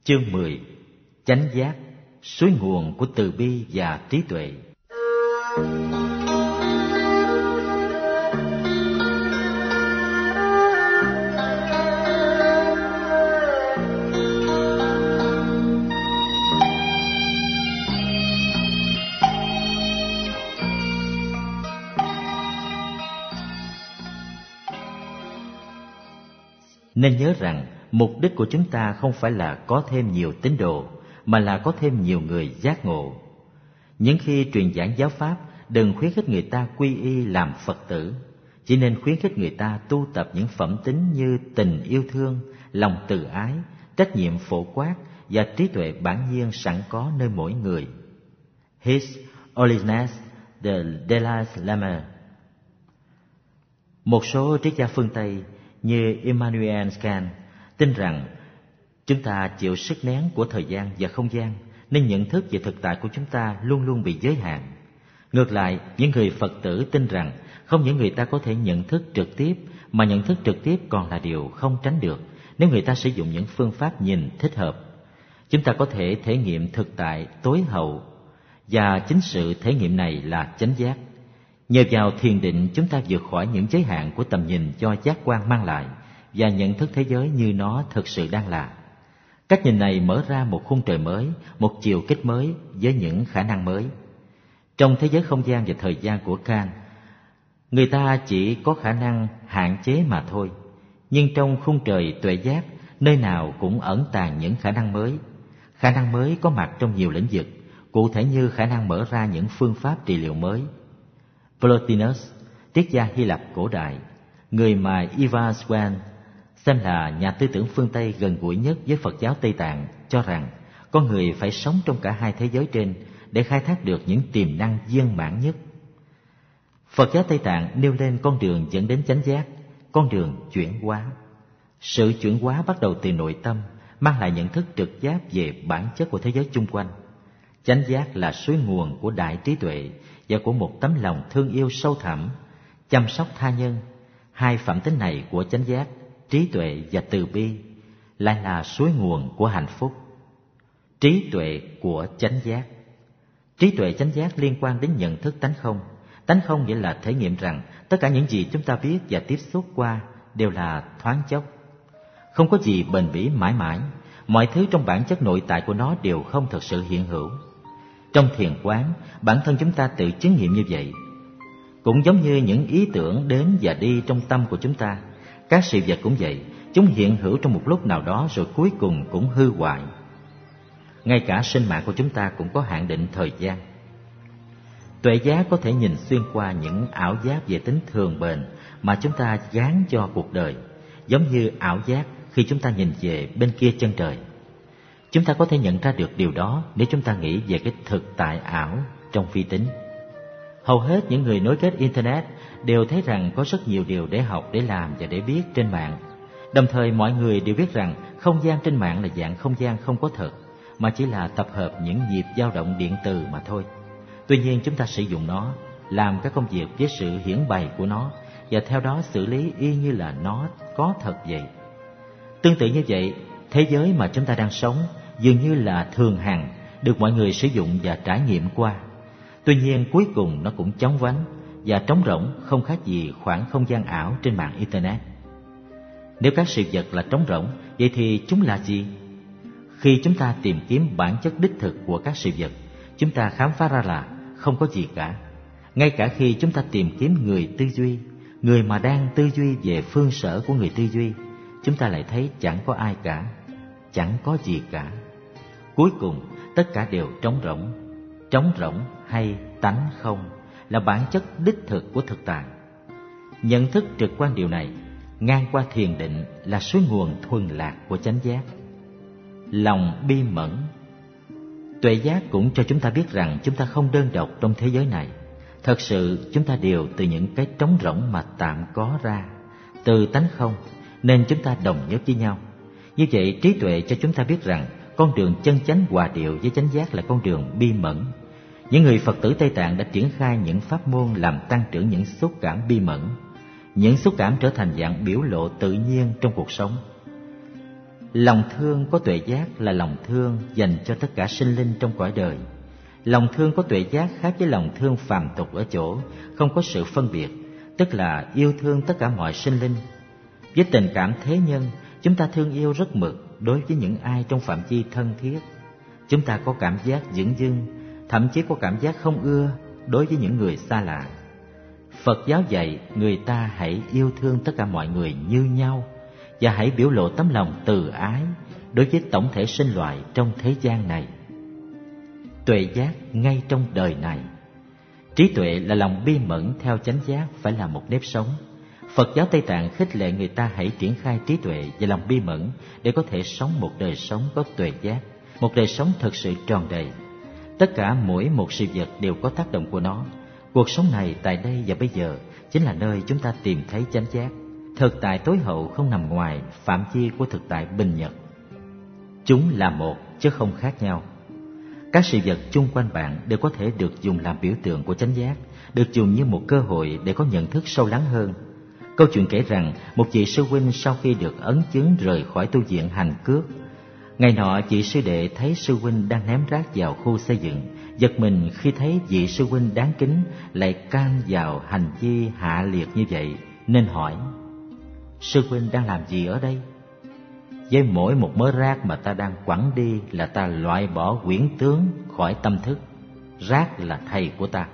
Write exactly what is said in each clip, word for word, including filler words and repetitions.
Chương mười. Chánh giác, suối nguồn của từ bi và trí tuệ. Nên nhớ rằng mục đích của chúng ta không phải là có thêm nhiều tín đồ, mà là có thêm nhiều người giác ngộ. Những khi truyền giảng giáo pháp, đừng khuyến khích người ta quy y làm Phật tử, chỉ nên khuyến khích người ta tu tập những phẩm tính như tình yêu thương, lòng từ ái, trách nhiệm phổ quát và trí tuệ bản nhiên sẵn có nơi mỗi người. His Holiness the Dalai Lama. Một số triết gia phương Tây như Immanuel Kant tin rằng chúng ta chịu sức nén của thời gian và không gian, nên nhận thức về thực tại của chúng ta luôn luôn bị giới hạn. Ngược lại, những người Phật tử tin rằng không những người ta có thể nhận thức trực tiếp, mà nhận thức trực tiếp còn là điều không tránh được nếu người ta sử dụng những phương pháp nhìn thích hợp. Chúng ta có thể thể nghiệm thực tại tối hậu, và chính sự thể nghiệm này là chánh giác. Nhờ vào thiền định, chúng ta vượt khỏi những giới hạn của tầm nhìn do giác quan mang lại và nhận thức thế giới như nó thực sự đang là. Cách nhìn này mở ra một khung trời mới, một chiều kích mới với những khả năng mới. Trong thế giới không gian và thời gian của Kant, người ta chỉ có khả năng hạn chế mà thôi. Nhưng trong khung trời tuệ giác, nơi nào cũng ẩn tàng những khả năng mới. Khả năng mới có mặt trong nhiều lĩnh vực, cụ thể như khả năng mở ra những phương pháp trị liệu mới. Plotinus, triết gia Hy Lạp cổ đại, người mà Ivan Swan xem là nhà tư tưởng phương Tây gần gũi nhất với Phật giáo Tây Tạng, cho rằng con người phải sống trong cả hai thế giới trên để khai thác được những tiềm năng viên mãn nhất. Phật giáo Tây Tạng nêu lên con đường dẫn đến chánh giác, con đường chuyển hóa. Sự chuyển hóa bắt đầu từ nội tâm, mang lại nhận thức trực giác về bản chất của thế giới chung quanh. Chánh giác là suối nguồn của đại trí tuệ và của một tấm lòng thương yêu sâu thẳm, chăm sóc tha nhân. Hai phẩm tính này của chánh giác, trí tuệ và từ bi, lại là suối nguồn của hạnh phúc. Trí tuệ của chánh giác. Trí tuệ chánh giác liên quan đến nhận thức tánh không. Tánh không nghĩa là thể nghiệm rằng tất cả những gì chúng ta biết và tiếp xúc qua đều là thoáng chốc. Không có gì bền bỉ mãi mãi, mọi thứ trong bản chất nội tại của nó đều không thực sự hiện hữu. Trong thiền quán, bản thân chúng ta tự chứng nghiệm như vậy. Cũng giống như những ý tưởng đến và đi trong tâm của chúng ta, các sự vật cũng vậy, chúng hiện hữu trong một lúc nào đó rồi cuối cùng cũng hư hoại. Ngay cả sinh mạng của chúng ta cũng có hạn định thời gian. Tuệ giác có thể nhìn xuyên qua những ảo giác về tính thường bền mà chúng ta gán cho cuộc đời, giống như ảo giác khi chúng ta nhìn về bên kia chân trời. Chúng ta có thể nhận ra được điều đó nếu chúng ta nghĩ về cái thực tại ảo trong phi tính. Hầu hết những người nối kết Internet đều thấy rằng có rất nhiều điều để học, để làm và để biết trên mạng. Đồng thời mọi người đều biết rằng không gian trên mạng là dạng không gian không có thật, mà chỉ là tập hợp những nhịp dao động điện từ mà thôi. Tuy nhiên chúng ta sử dụng nó, làm các công việc với sự hiển bày của nó, và theo đó xử lý y như là nó có thật vậy. Tương tự như vậy, thế giới mà chúng ta đang sống dường như là thường hằng, được mọi người sử dụng và trải nghiệm qua. Tuy nhiên cuối cùng nó cũng chóng vánh và trống rỗng, không khác gì khoảng không gian ảo trên mạng Internet. Nếu các sự vật là trống rỗng, vậy thì chúng là gì? Khi chúng ta tìm kiếm bản chất đích thực của các sự vật, chúng ta khám phá ra là không có gì cả. Ngay cả khi chúng ta tìm kiếm người tư duy, người mà đang tư duy về phương sở của người tư duy, chúng ta lại thấy chẳng có ai cả, chẳng có gì cả. Cuối cùng tất cả đều trống rỗng. Trống rỗng hay tánh không là bản chất đích thực của thực tại. Nhận thức trực quan điều này ngang qua thiền định là suối nguồn thuần lạc của chánh giác. Lòng bi mẫn. Tuệ giác cũng cho chúng ta biết rằng chúng ta không đơn độc trong thế giới này. Thật sự chúng ta đều từ những cái trống rỗng mà tạm có ra, từ tánh không, nên chúng ta đồng nhất với nhau. Như vậy trí tuệ cho chúng ta biết rằng con đường chân chánh hòa điệu với chánh giác là con đường bi mẫn. Những người Phật tử Tây Tạng đã triển khai những pháp môn làm tăng trưởng những xúc cảm bi mẫn. Những xúc cảm trở thành dạng biểu lộ tự nhiên trong cuộc sống. Lòng thương có tuệ giác là lòng thương dành cho tất cả sinh linh trong cõi đời. Lòng thương có tuệ giác khác với lòng thương phàm tục ở chỗ không có sự phân biệt, tức là yêu thương tất cả mọi sinh linh. Với tình cảm thế nhân, chúng ta thương yêu rất mực đối với những ai trong phạm vi thân thiết. Chúng ta có cảm giác dửng dưng, thậm chí có cảm giác không ưa đối với những người xa lạ. Phật giáo dạy người ta hãy yêu thương tất cả mọi người như nhau và hãy biểu lộ tấm lòng từ ái đối với tổng thể sinh loại trong thế gian này. Tuệ giác ngay trong đời này. Trí tuệ là lòng bi mẫn theo chánh giác, phải là một nếp sống. Phật giáo Tây Tạng khích lệ người ta hãy triển khai trí tuệ và lòng bi mẫn để có thể sống một đời sống có tuệ giác, một đời sống thực sự tròn đầy. Tất cả mỗi một sự vật đều có tác động của nó. Cuộc sống này tại đây và bây giờ chính là nơi chúng ta tìm thấy chánh giác. Thực tại tối hậu không nằm ngoài phạm vi của thực tại bình nhật. Chúng là một chứ không khác nhau. Các sự vật chung quanh bạn đều có thể được dùng làm biểu tượng của chánh giác, được dùng như một cơ hội để có nhận thức sâu lắng hơn. Câu chuyện kể rằng một vị sư huynh sau khi được ấn chứng rời khỏi tu viện hành cước. Ngày nọ vị sư đệ thấy sư huynh đang ném rác vào khu xây dựng, giật mình khi thấy vị sư huynh đáng kính lại can vào hành vi hạ liệt như vậy, nên hỏi: sư huynh đang làm gì ở đây? Với mỗi một mớ rác mà ta đang quẳng đi là ta loại bỏ quyển tướng khỏi tâm thức. Rác là thầy của ta.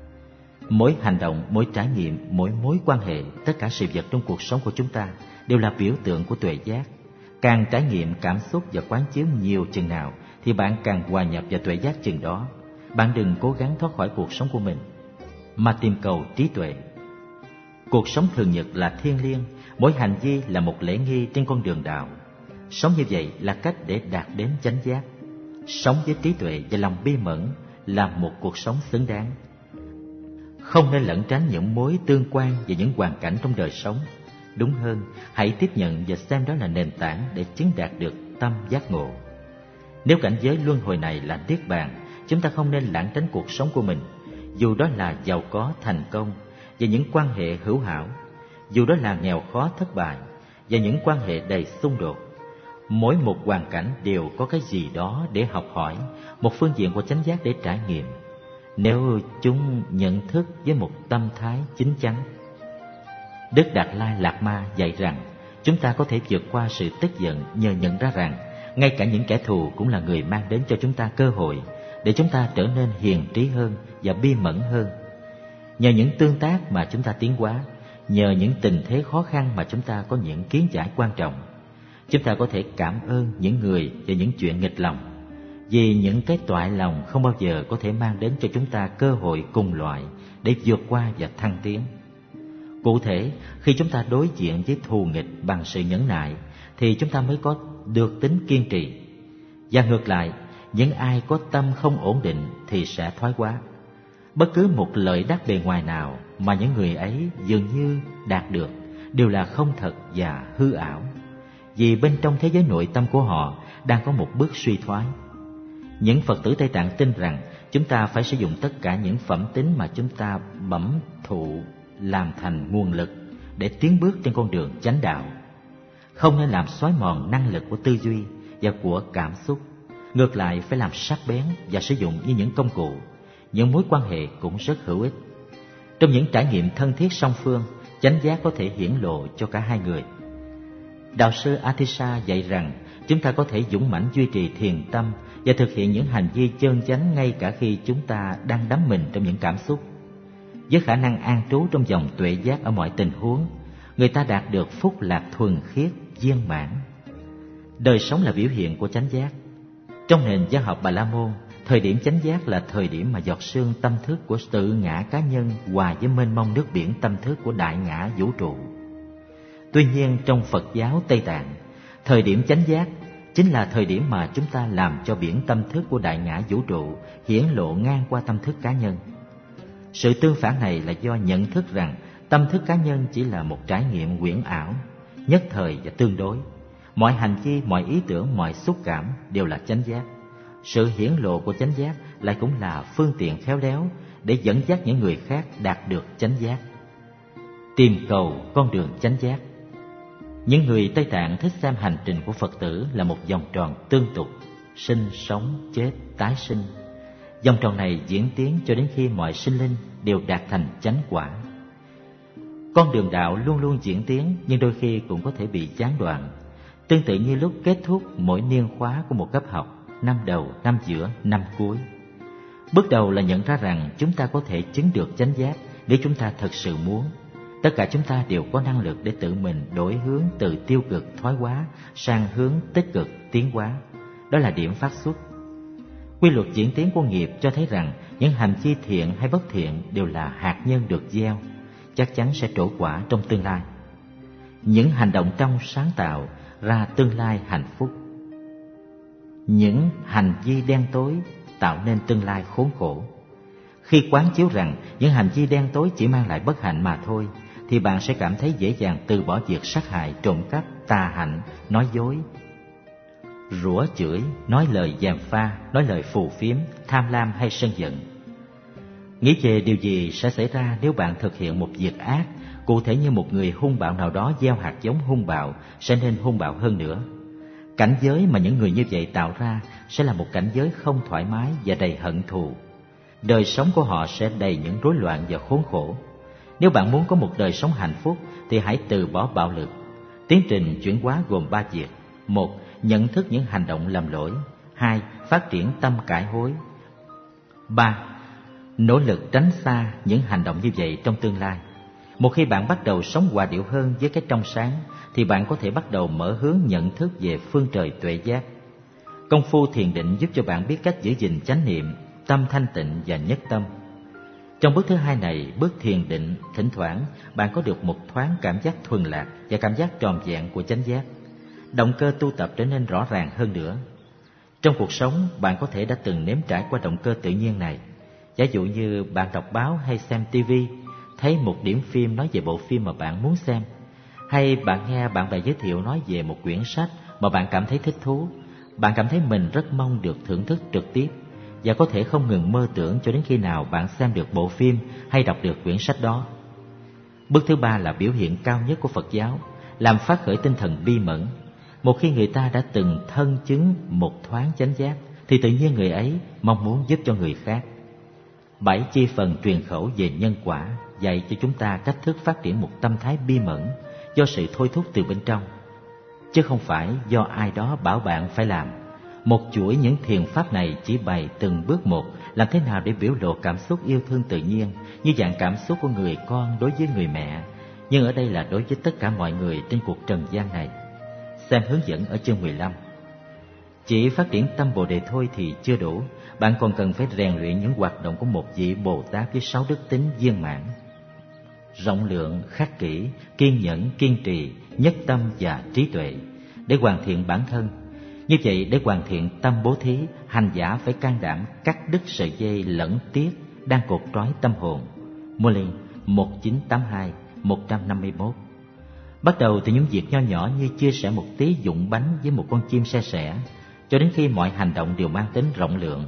Mỗi hành động, mỗi trải nghiệm, mỗi mối quan hệ, tất cả sự vật trong cuộc sống của chúng ta đều là biểu tượng của tuệ giác. Càng trải nghiệm cảm xúc và quán chiếu nhiều chừng nào thì bạn càng hòa nhập vào tuệ giác chừng đó. Bạn đừng cố gắng thoát khỏi cuộc sống của mình, mà tìm cầu trí tuệ. Cuộc sống thường nhật là thiêng liêng, mỗi hành vi là một lễ nghi trên con đường đạo. Sống như vậy là cách để đạt đến chánh giác. Sống với trí tuệ và lòng bi mẫn là một cuộc sống xứng đáng. Không nên lẩn tránh những mối tương quan và những hoàn cảnh trong đời sống. Đúng hơn, hãy tiếp nhận và xem đó là nền tảng để chứng đạt được tâm giác ngộ. Nếu cảnh giới luân hồi này là niết bàn, chúng ta không nên lảng tránh cuộc sống của mình, dù đó là giàu có, thành công và những quan hệ hữu hảo, dù đó là nghèo khó, thất bại và những quan hệ đầy xung đột. Mỗi một hoàn cảnh đều có cái gì đó để học hỏi, một phương diện của chánh giác để trải nghiệm, nếu chúng nhận thức với một tâm thái chín chắn. Đức Đạt Lai Lạt Ma dạy rằng chúng ta có thể vượt qua sự tức giận nhờ nhận ra rằng ngay cả những kẻ thù cũng là người mang đến cho chúng ta cơ hội để chúng ta trở nên hiền trí hơn và bi mẫn hơn. Nhờ những tương tác mà chúng ta tiến hóa, nhờ những tình thế khó khăn mà chúng ta có những kiến giải quan trọng. Chúng ta có thể cảm ơn những người và những chuyện nghịch lòng, vì những cái toại lòng không bao giờ có thể mang đến cho chúng ta cơ hội cùng loại để vượt qua và thăng tiến. Cụ thể, khi chúng ta đối diện với thù nghịch bằng sự nhẫn nại thì chúng ta mới có được tính kiên trì. Và ngược lại, những ai có tâm không ổn định thì sẽ thoái hóa. Bất cứ một lợi đắc bề ngoài nào mà những người ấy dường như đạt được đều là không thật và hư ảo, vì bên trong thế giới nội tâm của họ đang có một bước suy thoái. Những Phật tử Tây Tạng tin rằng chúng ta phải sử dụng tất cả những phẩm tính mà chúng ta bẩm thụ làm thành nguồn lực để tiến bước trên con đường chánh đạo. Không nên làm xói mòn năng lực của tư duy và của cảm xúc. Ngược lại, phải làm sắc bén và sử dụng như những công cụ. Những mối quan hệ cũng rất hữu ích. Trong những trải nghiệm thân thiết song phương, chánh giác có thể hiển lộ cho cả hai người. Đạo sư Atisha dạy rằng chúng ta có thể dũng mãnh duy trì thiền tâm và thực hiện những hành vi chân chánh ngay cả khi chúng ta đang đắm mình trong những cảm xúc. Với khả năng an trú trong dòng tuệ giác ở mọi tình huống, người ta đạt được phúc lạc thuần khiết, viên mãn. Đời sống là biểu hiện của chánh giác. Trong nền giáo học Bà La Môn, thời điểm chánh giác là thời điểm mà giọt sương tâm thức của tự ngã cá nhân hòa với mênh mông nước biển tâm thức của đại ngã vũ trụ. Tuy nhiên, trong Phật giáo Tây Tạng, thời điểm chánh giác chính là thời điểm mà chúng ta làm cho biển tâm thức của đại ngã vũ trụ hiển lộ ngang qua tâm thức cá nhân. Sự tương phản này là do nhận thức rằng tâm thức cá nhân chỉ là một trải nghiệm huyễn ảo, nhất thời và tương đối. Mọi hành vi, mọi ý tưởng, mọi xúc cảm đều là chánh giác. Sự hiển lộ của chánh giác lại cũng là phương tiện khéo léo để dẫn dắt những người khác đạt được chánh giác. Tìm cầu con đường chánh giác. Những người Tây Tạng thích xem hành trình của Phật tử là một vòng tròn tương tục, sinh, sống, chết, tái sinh. Vòng tròn này diễn tiến cho đến khi mọi sinh linh đều đạt thành chánh quả. Con đường đạo luôn luôn diễn tiến, nhưng đôi khi cũng có thể bị gián đoạn. Tương tự như lúc kết thúc mỗi niên khóa của một cấp học, năm đầu, năm giữa, năm cuối. Bước đầu là nhận ra rằng chúng ta có thể chứng được chánh giác nếu chúng ta thật sự muốn. Tất cả chúng ta đều có năng lực để tự mình đổi hướng từ tiêu cực thoái hóa sang hướng tích cực tiến hóa. Đó là điểm phát xuất. Quy luật diễn tiến của nghiệp cho thấy rằng những hành vi thiện hay bất thiện đều là hạt nhân được gieo, chắc chắn sẽ trổ quả trong tương lai. Những hành động trong sáng tạo ra tương lai hạnh phúc. Những hành vi đen tối tạo nên tương lai khốn khổ. Khi quán chiếu rằng những hành vi đen tối chỉ mang lại bất hạnh mà thôi, thì bạn sẽ cảm thấy dễ dàng từ bỏ việc sát hại, trộm cắp, tà hạnh, nói dối, rủa chửi, nói lời gièm pha, nói lời phù phiếm, tham lam hay sân giận. Nghĩ về điều gì sẽ xảy ra nếu bạn thực hiện một việc ác, cụ thể như một người hung bạo nào đó gieo hạt giống hung bạo sẽ nên hung bạo hơn nữa. Cảnh giới mà những người như vậy tạo ra sẽ là một cảnh giới không thoải mái và đầy hận thù. Đời sống của họ sẽ đầy những rối loạn và khốn khổ. Nếu bạn muốn có một đời sống hạnh phúc thì hãy từ bỏ bạo lực. Tiến trình chuyển hóa gồm ba việc. Một, nhận thức những hành động lầm lỗi. Hai, phát triển tâm cải hối. Ba, nỗ lực tránh xa những hành động như vậy trong tương lai. Một khi bạn bắt đầu sống hòa điệu hơn với cái trong sáng, thì bạn có thể bắt đầu mở hướng nhận thức về phương trời tuệ giác. Công phu thiền định giúp cho bạn biết cách giữ gìn chánh niệm, tâm thanh tịnh và nhất tâm. Trong bước thứ hai này, bước thiền định, thỉnh thoảng bạn có được một thoáng cảm giác thuần lạc và cảm giác tròn vẹn của chánh giác. Động cơ tu tập trở nên rõ ràng hơn nữa. Trong cuộc sống, bạn có thể đã từng nếm trải qua động cơ tự nhiên này. Giả dụ như bạn đọc báo hay xem tivi, thấy một điểm phim nói về bộ phim mà bạn muốn xem, hay bạn nghe bạn bè giới thiệu nói về một quyển sách mà bạn cảm thấy thích thú. Bạn cảm thấy mình rất mong được thưởng thức trực tiếp, và có thể không ngừng mơ tưởng cho đến khi nào bạn xem được bộ phim hay đọc được quyển sách đó. Bước thứ ba là biểu hiện cao nhất của Phật giáo, làm phát khởi tinh thần bi mẫn. Một khi người ta đã từng thân chứng một thoáng chánh giác, thì tự nhiên người ấy mong muốn giúp cho người khác. Bảy chi phần truyền khẩu về nhân quả dạy cho chúng ta cách thức phát triển một tâm thái bi mẫn do sự thôi thúc từ bên trong, chứ không phải do ai đó bảo bạn phải làm. Một chuỗi những thiền pháp này chỉ bày từng bước một làm thế nào để biểu lộ cảm xúc yêu thương tự nhiên, như dạng cảm xúc của người con đối với người mẹ, nhưng ở đây là đối với tất cả mọi người trên cuộc trần gian này. Xem hướng dẫn ở chương mười lăm. Chỉ phát triển tâm Bồ Đề thôi thì chưa đủ, bạn còn cần phải rèn luyện những hoạt động của một vị Bồ Tát với sáu đức tính viên mãn: rộng lượng, khắc kỷ, kiên nhẫn, kiên trì, nhất tâm và trí tuệ, để hoàn thiện bản thân. Như vậy, để hoàn thiện tâm bố thí, hành giả phải can đảm cắt đứt sợi dây lẫn tiếc đang cột trói tâm hồn. Mô Linh một chín tám hai một năm mốt. Bắt đầu từ những việc nho nhỏ như chia sẻ một tí dụng bánh với một con chim se sẻ, cho đến khi mọi hành động đều mang tính rộng lượng.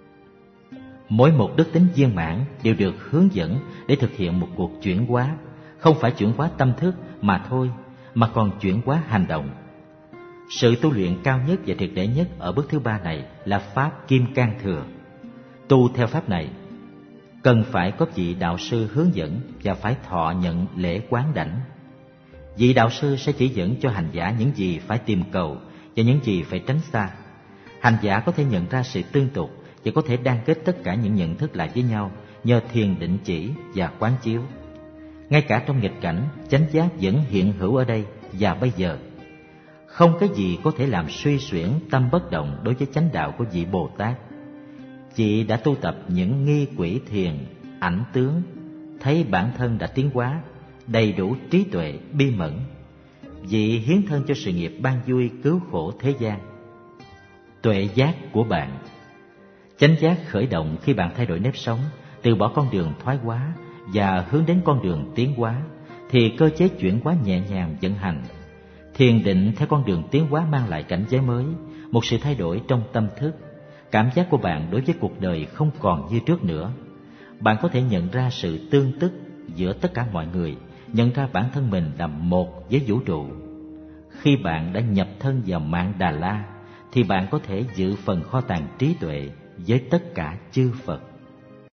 Mỗi một đức tính viên mãn đều được hướng dẫn để thực hiện một cuộc chuyển hóa, không phải chuyển hóa tâm thức mà thôi, mà còn chuyển hóa hành động. Sự tu luyện cao nhất và triệt để nhất ở bước thứ ba này là pháp Kim Cang Thừa. Tu theo pháp này cần phải có vị đạo sư hướng dẫn và phải thọ nhận lễ quán đảnh. Vị đạo sư sẽ chỉ dẫn cho hành giả những gì phải tìm cầu và những gì phải tránh xa. Hành giả có thể nhận ra sự tương tục và có thể đan kết tất cả những nhận thức lại với nhau nhờ thiền định chỉ và quán chiếu. Ngay cả trong nghịch cảnh, chánh giác vẫn hiện hữu ở đây và bây giờ. Không cái gì có thể làm suy xuyển tâm bất động đối với chánh đạo của vị Bồ Tát. Chị đã tu tập những nghi quỷ thiền, ảnh tướng, thấy bản thân đã tiến hóa, đầy đủ trí tuệ, bi mẫn. Vị hiến thân cho sự nghiệp ban vui cứu khổ thế gian. Tuệ giác của bạn. Chánh giác khởi động khi bạn thay đổi nếp sống, từ bỏ con đường thoái hóa và hướng đến con đường tiến hóa, thì cơ chế chuyển hóa nhẹ nhàng vận hành. Thiền định theo con đường tiến hóa mang lại cảnh giới mới, một sự thay đổi trong tâm thức. Cảm giác của bạn đối với cuộc đời không còn như trước nữa. Bạn có thể nhận ra sự tương tức giữa tất cả mọi người, nhận ra bản thân mình là một với vũ trụ. Khi bạn đã nhập thân vào mạng Đà La, thì bạn có thể giữ phần kho tàng trí tuệ với tất cả chư Phật.